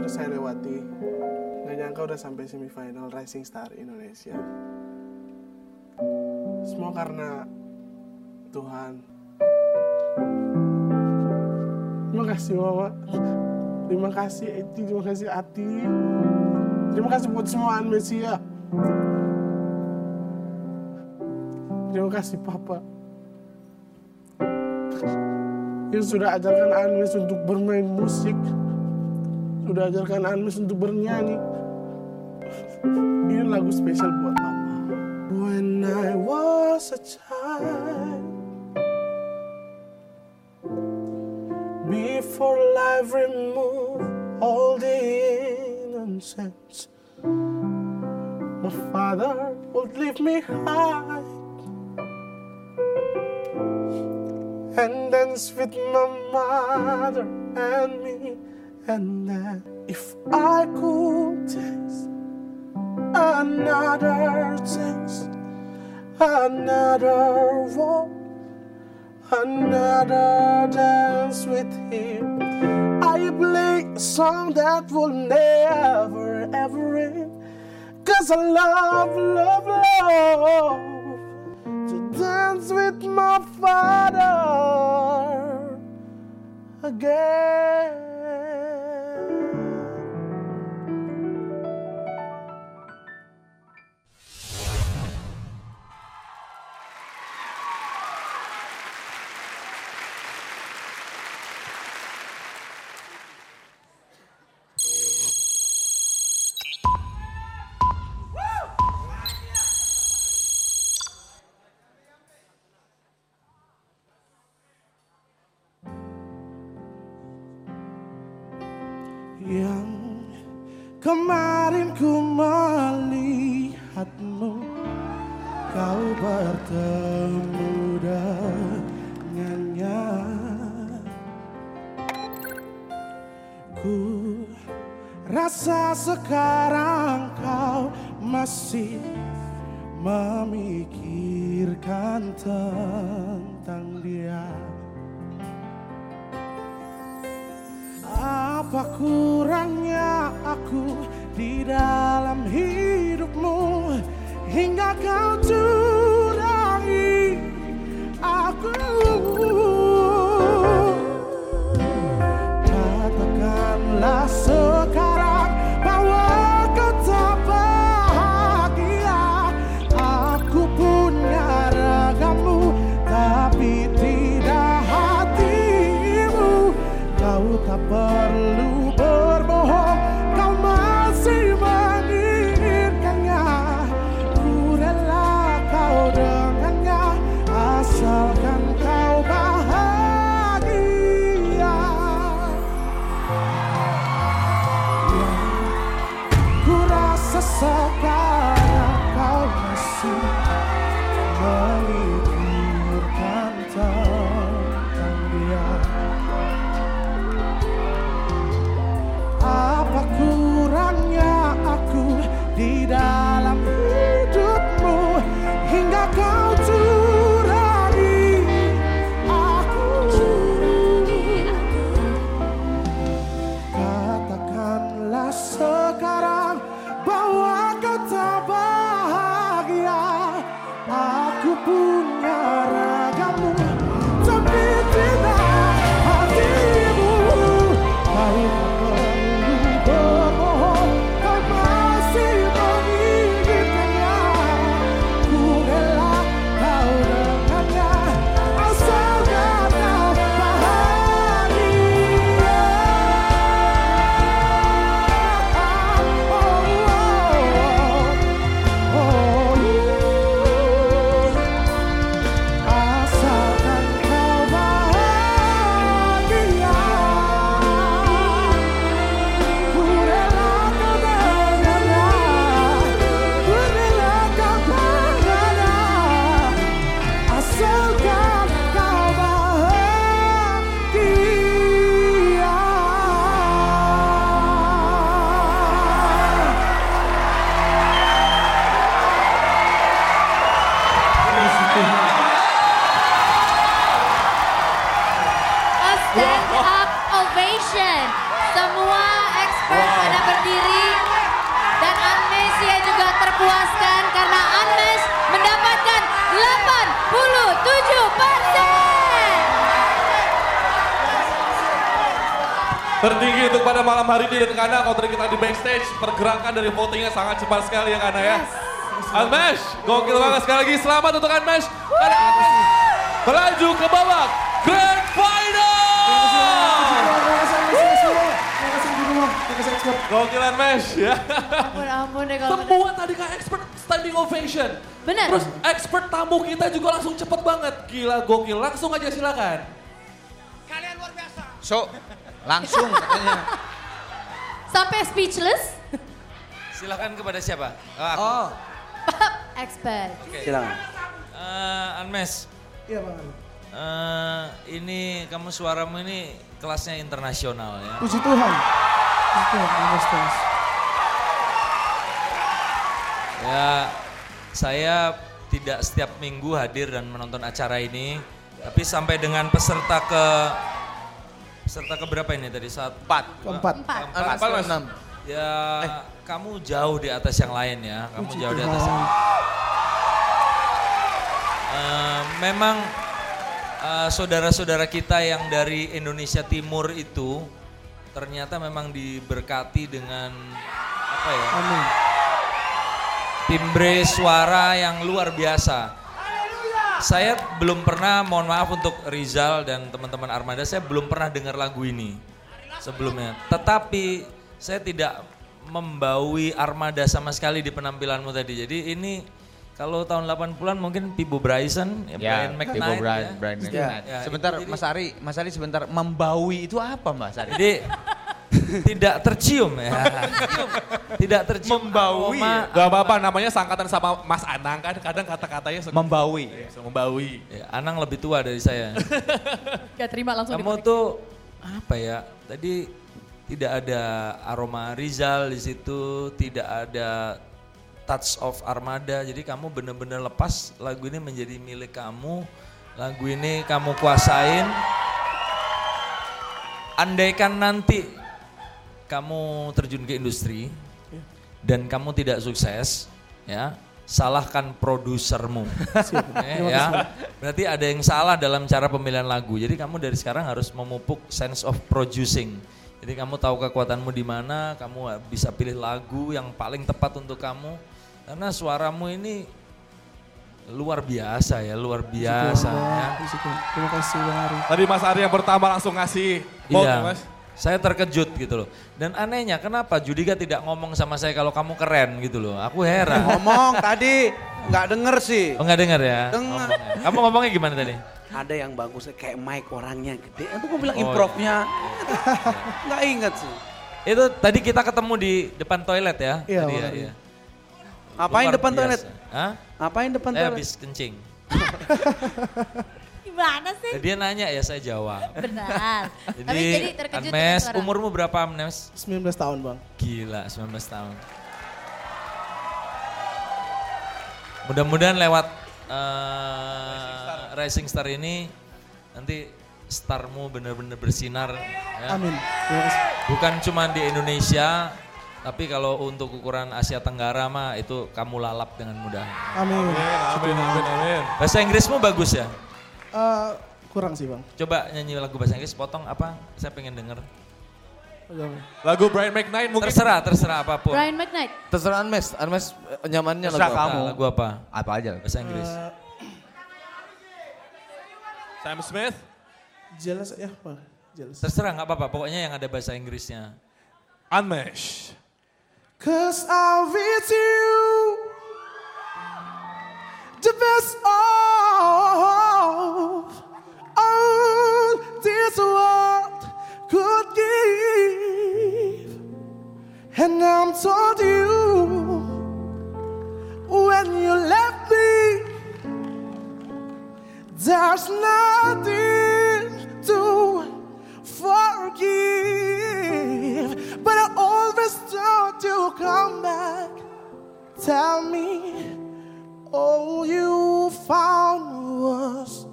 udah saya lewati. Gak nyangka udah sampai semifinal Rising Star Indonesia. Semua karena Tuhan. Terima kasih Mama. Terima kasih Eti, terima kasih Ati. Terima kasih buat semua Mesia. Terima kasih Papa yang sudah ajarkan Anmes untuk bermain musik, sudah ajarkan Anmes untuk bernyanyi. Ini lagu spesial buat Mama. When I was a child, before life removed all the innocence, my father would lift me high and dance with my mother and me. And then if I could taste another taste, another walk, another dance with him, I play a song that will never ever end. 'Cause I love, love, love to dance with my father again. Yang kemarin ku melihatmu, kau bertemu dengannya. Ku rasa sekarang kau masih memikirkan tentang dia. Apa kurangnya aku di dalam hidupmu hingga kau curangi aku? Katakanlah sekarang bahwa kau tak bahagia. Aku punya ragamu tapi tidak hatimu. Kau tak perlu berbohong, kau masih menginginkannya. Ku rela kau dengannya, asalkan kau bahagia. Ku rasa sekarang kau masih memikirkan tentang dia. Apa kurangnya aku di dalam hidupmu hingga kau curangi aku? Katakanlah sekarang bahwa kau tak bahagia. Aku punya ragamu tapi tidak hatimu. Kau tertinggi untuk pada malam hari ini. Dan karena kalau tadi kita di backstage, pergerakan dari votingnya sangat cepat sekali ya Kana ya. Unmesh, gokil banget sekali lagi. Selamat untuk Unmesh. Karena Unmesh melaju ke babak Grand Final. Gokil Unmesh ya. Ampun deh kalau Semua tadi kan expert standing ovation. Bener. Terus expert tamu kita juga langsung cepet banget. Gila gokil, langsung aja silakan. Kalian luar biasa. So, langsung katanya. Sampai speechless. Silakan kepada siapa? Aku. Oh, Expert. Silakan. Anmes, Iya Bang. ini kamu suaramu ini kelasnya internasional ya. Puji Tuhan. Puji Tuhan, Mas. Ya, saya tidak setiap minggu hadir dan menonton acara ini, tapi sampai dengan peserta ke berapa ini tadi? Keempat. Empat. enam. Ya, kamu jauh di atas yang lain ya. Kamu Puji jauh di Tuhan. atas yang memang saudara-saudara kita yang dari Indonesia Timur itu ternyata memang diberkati dengan apa ya? Amin. Timbre suara yang luar biasa. Saya belum pernah, mohon maaf untuk Rizal dan teman-teman Armada, saya belum pernah dengar lagu ini sebelumnya. Tetapi saya tidak membaui Armada sama sekali di penampilanmu tadi. Jadi ini kalau tahun 80-an mungkin Pibo Bryson, Brian McKnight. Brian Ya. McKnight. Ya, Sebentar, jadi- Mas Ari sebentar. Membaui itu apa Mas Ari? Jadi tidak tercium ya. Tidak tercium. Membaui aroma. Gak apa-apa, namanya sangkatan sama Mas Anang kan, kadang kata-katanya suka Membaui. membawi. Ya, Anang lebih tua dari saya. Gak terima langsung Kamu tuh apa ya? Tadi tidak ada aroma Rizal di situ, tidak ada touch of Armada. Jadi kamu benar-benar lepas lagu ini menjadi milik kamu. Lagu ini kamu kuasain. Andaikan nanti kamu terjun ke industri dan kamu tidak sukses, ya salahkan produsermu. Ya, berarti ada yang salah dalam cara pemilihan lagu. Jadi kamu dari sekarang harus memupuk sense of producing. Jadi kamu tahu kekuatanmu di mana, kamu bisa pilih lagu yang paling tepat untuk kamu. Karena suaramu ini luar biasa ya, luar biasa. Ya. Puji Tuhan. Terima kasih Bang Ari. Tadi Mas Ari yang pertama langsung ngasih vote ya Iya, Mas. saya terkejut gitu loh. Dan anehnya kenapa Judika tidak ngomong sama saya kalau kamu keren gitu loh. Aku heran. Ngomong tadi nggak denger sih. Oh nggak dengar ya? Dengar. Ngomongnya. Kamu ngomongnya gimana tadi? Ada yang bagus kayak mic orangnya gede. Itu gue bilang Oh, improve-nya. Nggak inget sih. Itu tadi kita ketemu di depan toilet ya? Iya, Tadi ya, Bang. iya. Ngapain Luar depan biasa. toilet? Hah? Ngapain depan Saya toilet? habis kencing. Gimana sih? Dia nanya ya saya jawab. Benar. Jadi, Tapi jadi terkejut dengan Anmes, suara. umurmu berapa Anmes? 19 tahun Bang. Gila, 19 tahun. Mudah-mudahan lewat Rising Star ini nanti starmu benar-benar bersinar. Ya. Amin. Terima kasih. Bukan cuma di Indonesia, tapi kalau untuk ukuran Asia Tenggara mah itu kamu lalap dengan mudah. Amin. Amin, amin, amin. Bahasa Inggrismu bagus ya? Kurang sih Bang. Coba nyanyi lagu bahasa Inggris, potong apa? Saya pengen denger. Lagu Brian McKnight mungkin. Terserah apapun. Brian McKnight. Terserah Anmes nyamannya lagu Terserah apa? kamu. Lagu apa? Apa aja? Bahasa Inggris. Sam Smith. Jelas ya Bang. Jelas. Terserah nggak apa-apa, pokoknya yang ada bahasa Inggrisnya. Unmesh. 'Cause I'm with you, the best of all this world could give. And I'm told you, when you left me, there's nothing to forgive. But I always thought you come back. Tell me, all you found was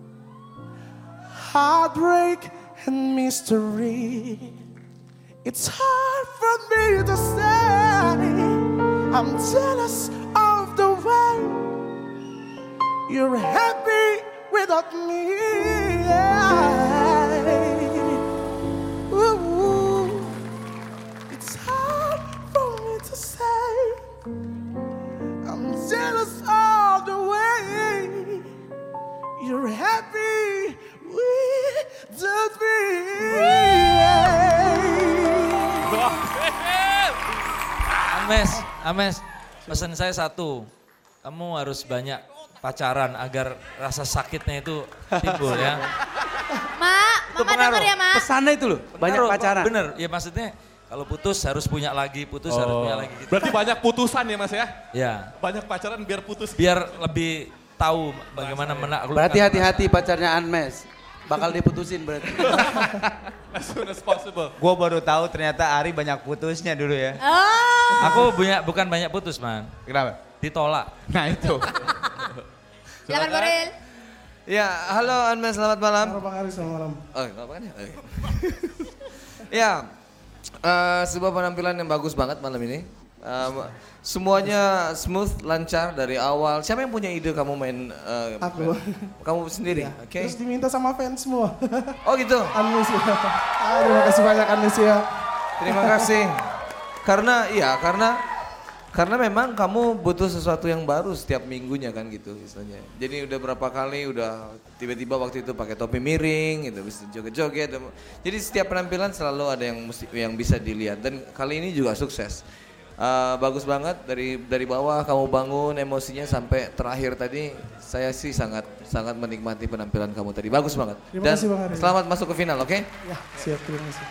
heartbreak and mystery. It's hard for me to say I'm jealous of the way you're happy without me. Ooh. Ames, pesan saya satu. Kamu harus banyak pacaran agar rasa sakitnya itu timbul ya. Mak, Mama denger ya, Mak. Pesannya itu loh, banyak Pengaruh, pacaran. Bener, ya maksudnya kalau putus harus punya lagi, putus harus punya lagi. Gitu. Berarti banyak putusan ya Mas ya? Ya, Banyak pacaran biar putus. biar lebih tahu bagaimana menaklukkan. Berarti hati-hati pacarnya Anmes. Bakal diputusin berarti. As soon as possible. Gue baru tahu ternyata Ari banyak putusnya dulu ya. Oh. Aku bukan banyak putus, Man. Kenapa? Ditolak. Nah itu. Silakan Boril. Ya, halo Anmes, selamat malam. Halo Bang Ari, selamat malam. Oh, nggak apa-apa ya? Oke. Ya, sebuah penampilan yang bagus banget malam ini. Semuanya smooth, lancar dari awal. Siapa yang punya ide kamu main? Aku. Kamu sendiri, oke? Terus diminta sama fans semua. Oh gitu. Anmes ya. Terima kasih banyak Anmes ya. Terima kasih. Karena memang kamu butuh sesuatu yang baru setiap minggunya kan gitu istilahnya. Jadi udah berapa kali udah tiba-tiba waktu itu pakai topi miring gitu, bisa joget-joget. Jadi setiap penampilan selalu ada yang bisa dilihat dan kali ini juga sukses. Bagus banget dari bawah kamu bangun emosinya sampai terakhir tadi. Saya sih sangat menikmati penampilan kamu tadi. Bagus banget. Terima Dan kasih, Bang Ari. selamat masuk ke final, oke? Ya, siap, terima kasih.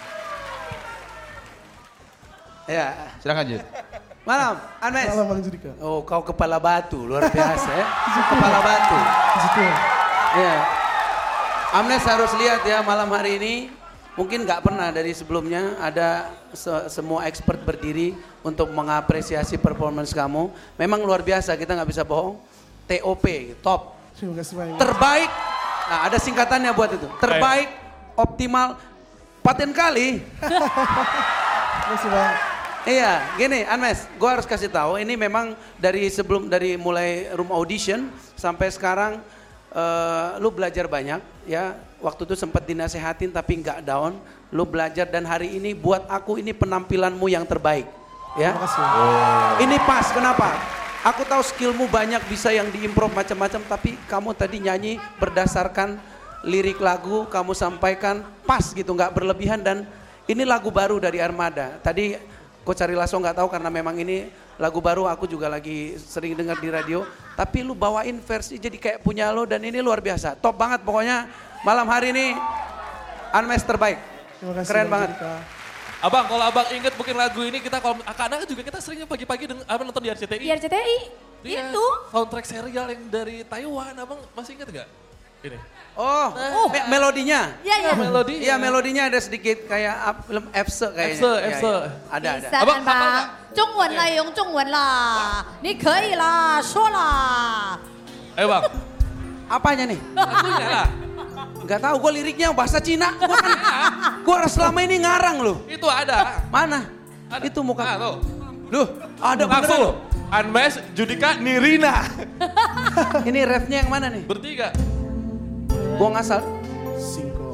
Ya, Silakan Jud. malam Anmes. Malam Bang Judika. Oh, kau kepala batu, luar biasa ya. Kepala batu. Di situ. Ya. Amnes harus lihat ya malam hari ini. Mungkin nggak pernah dari sebelumnya ada semua expert berdiri untuk mengapresiasi performance kamu. Memang luar biasa, kita nggak bisa bohong. TOP, top. Terima kasih banyak. Terbaik, nah ada singkatannya buat itu. Terbaik, optimal, paten kali. Terima kasih Bang. Iya, gini Anmes, gue harus kasih tahu ini memang dari mulai room audition sampai sekarang lu belajar banyak ya. Waktu itu sempat dinasehatin tapi nggak down. Lu belajar dan hari ini buat aku ini penampilanmu yang terbaik. Ya. Terima kasih. Ini pas, kenapa? Aku tahu skillmu banyak bisa yang diimprove macam-macam tapi kamu tadi nyanyi berdasarkan lirik lagu kamu sampaikan pas gitu, nggak berlebihan dan ini lagu baru dari Armada. Tadi Coach Ari Lasso nggak tahu karena memang ini lagu baru, aku juga lagi sering dengar di radio. Tapi lu bawain versi jadi kayak punya lo dan ini luar biasa. Top banget pokoknya malam hari ini Anmes terbaik. Terima kasih. Keren Bang banget. Judika. Abang, kalau abang inget mungkin lagu ini kita kalau kadang juga kita seringnya pagi-pagi nonton di RCTI. Di RCTI. Iya, Itu. soundtrack serial yang dari Taiwan, abang masih inget nggak? Ini. Oh, melodinya. Iya, iya. Melodi. Iya melodinya ada sedikit kayak film Epse kayaknya. Epse, Iya, Epse. iya. Ada. Bisa Abang, kan, hafal Bang? nggak? 中文啦，用中文啦，你可以啦，说啦。 Ayo bang, Apanya nih? lagunya lah. Gak tahu gue liriknya bahasa Cina. Gue selama ini ngarang loh. Itu ada. Mana? Ada. Itu muka. Nah, tuh. Loh, ada beneran Langsung. loh. Anmes, Judika, Nirina. Ini refnya yang mana nih? Bertiga. Gue ngasal. Singko.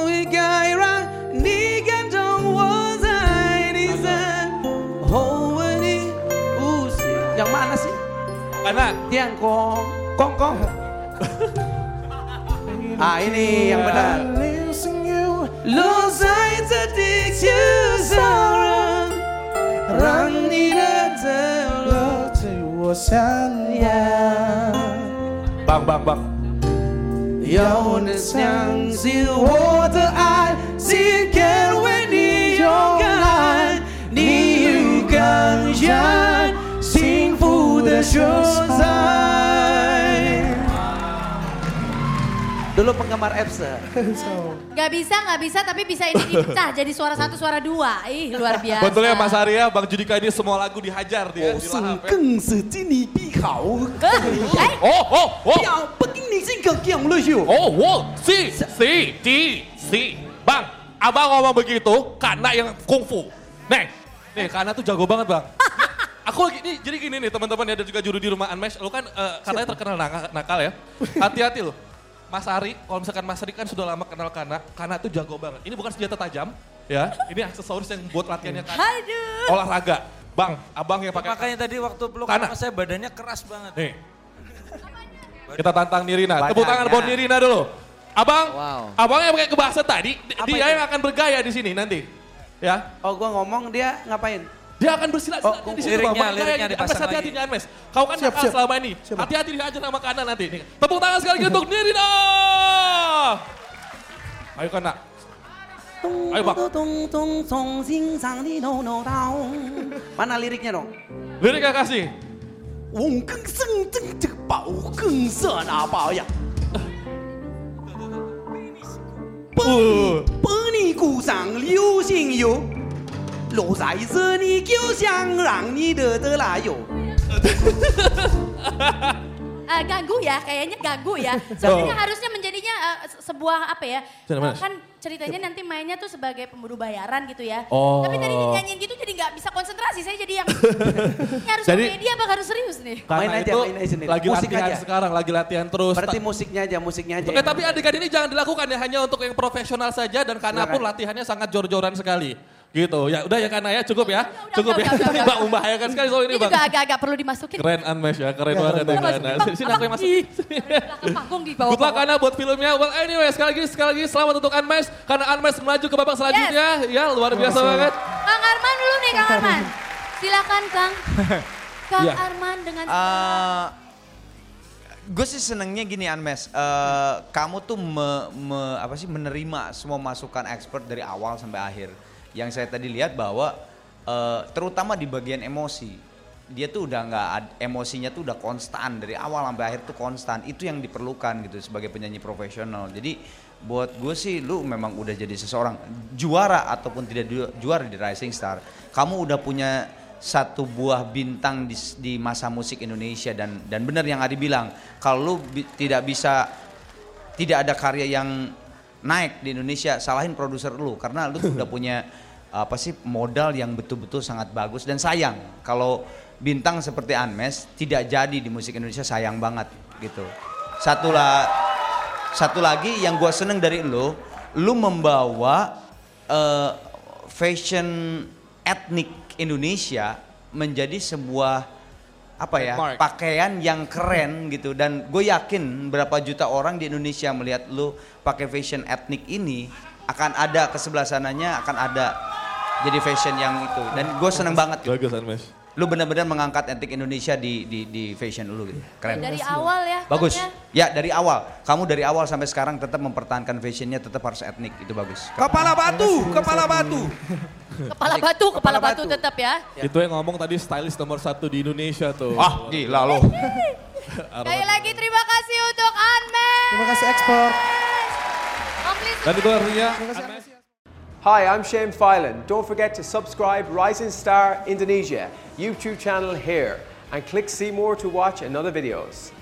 Yang mana sih? Karena Tiang kong. Ah ini yang benar. Losing you. 落在这地球上人，让你的走路对我想要。 bang. 要能相信我的爱，心敢为你勇敢，你勇敢让幸福的所在。Dulu penggemar Epse. So, Gak bisa, tapi bisa ini dipecah jadi suara satu, suara dua. Ih, luar biasa. Betul ya Mas Arya, Bang Judika ini semua lagu dihajar dia di lahap ya. 更是经你必考， Eh, Oh. 要不定你性格强了哟。 Si. Bang, abang ngomong begitu karena yang kungfu. Nih karena tuh jago banget bang. Aku lagi, nih jadi gini nih teman-teman ya dan juga juru di rumah Anmesh. Lu kan katanya terkenal nakal ya. Hati-hati loh. Mas Ari, kalau misalkan Mas Ari kan sudah lama kenal Kana tuh jago banget. Ini bukan senjata tajam ya. Ini aksesoris yang buat latihannya Kana. aduh. Olahraga. Bang, abang yang pakai. Makanya tadi waktu peluk Kana. sama saya badannya keras banget. Nih. Kita tantang Nirina. Badannya. Tepuk tangan buat Nirina dulu. Abang, Wow. abang yang pakai kebahasa tadi, Apa dia itu? yang akan bergaya di sini nanti. Ya. Oh gua ngomong dia ngapain? Dia akan bersilat-silat di situ. Liriknya dipasang lagi. Hati-hati nih Anmes. Kau kan nakal selama ini. Hati-hati dihajar sama kanan nanti. Nih. Tepuk tangan sekali lagi untuk Nirina. Ayo Kana. Ayo Bang. Mana liriknya dong? Liriknya kasih. 我更生真这个宝更色那宝呀，把你鼓上流星雨，落在这里就想让你得来哟。 Ganggu ya, kayaknya ganggu ya. Sebenarnya harusnya menjadinya sebuah apa ya? Kan ceritanya nanti mainnya tuh sebagai pemburu bayaran gitu ya. Tapi tadi nyanyiin gitu jadi nggak bisa konsentrasi. Saya jadi yang ini harus komedi apa harus serius nih? Main aja sendiri. Lagi Musik latihan aja. sekarang, lagi latihan terus. Berarti musiknya aja. Oke, tapi adegan ini jangan dilakukan ya, hanya untuk yang profesional saja dan Kana pun latihannya sangat jor-joran sekali. Gitu, ya udah ya Kana ya, cukup ya. Cukup ya. Mbak membahayakan sekali soal ini Bang. Ini juga agak-agak perlu dimasukin. Keren Anmes ya, keren banget ya Kana. Sini aku yang masuk. Belakang panggung di bawah. Good luck Kana buat filmnya. Well anyway, sekali lagi selamat untuk Anmes. Karena Anmes melaju ke babak selanjutnya. Ya luar biasa banget. Kang Arman dulu nih Kang Arman. Silakan Kang. Kang Arman dengan gue sih senengnya gini Anmes, kamu tuh menerima semua masukan expert dari awal sampai akhir. Yang saya tadi lihat bahwa terutama di bagian emosi, dia tuh udah emosinya tuh udah konstan dari awal sampai akhir tuh konstan. Itu yang diperlukan gitu sebagai penyanyi profesional. Jadi buat gue sih lu memang udah jadi seseorang juara ataupun tidak juara di Rising Star. Kamu udah punya satu buah bintang di masa musik Indonesia dan benar yang Adi bilang, kalau lu tidak ada karya yang naik di Indonesia, salahin produser lu karena lu udah punya modal yang betul-betul sangat bagus. Dan sayang kalau bintang seperti Anmes tidak jadi di musik Indonesia, sayang banget gitu. Satu lagi yang gua seneng dari lu membawa fashion etnik Indonesia menjadi sebuah pakaian yang keren gitu. Dan gue yakin berapa juta orang di Indonesia melihat lu pakai fashion etnik ini, akan ada kesebelah sananya akan ada jadi fashion yang itu. Dan gue seneng banget gitu. Bagus Anmes. Lu benar-benar mengangkat etnik Indonesia di fashion lu gitu. Keren. dari awal ya. Bagus. Ya dari awal. Kamu dari awal sampai sekarang tetap mempertahankan fashionnya, tetap harus etnik, itu bagus. Kepala batu. Kepala batu tetap ya. Itu yang ngomong tadi stylist nomor 1 di Indonesia tuh. Ah gila loh. Sekali lagi terima kasih untuk Anmes. Terima kasih ekspor. Dan itu artinya Hi, I'm Shane Filan. Don't forget to subscribe Rising Star Indonesia YouTube channel here and click see more to watch another videos.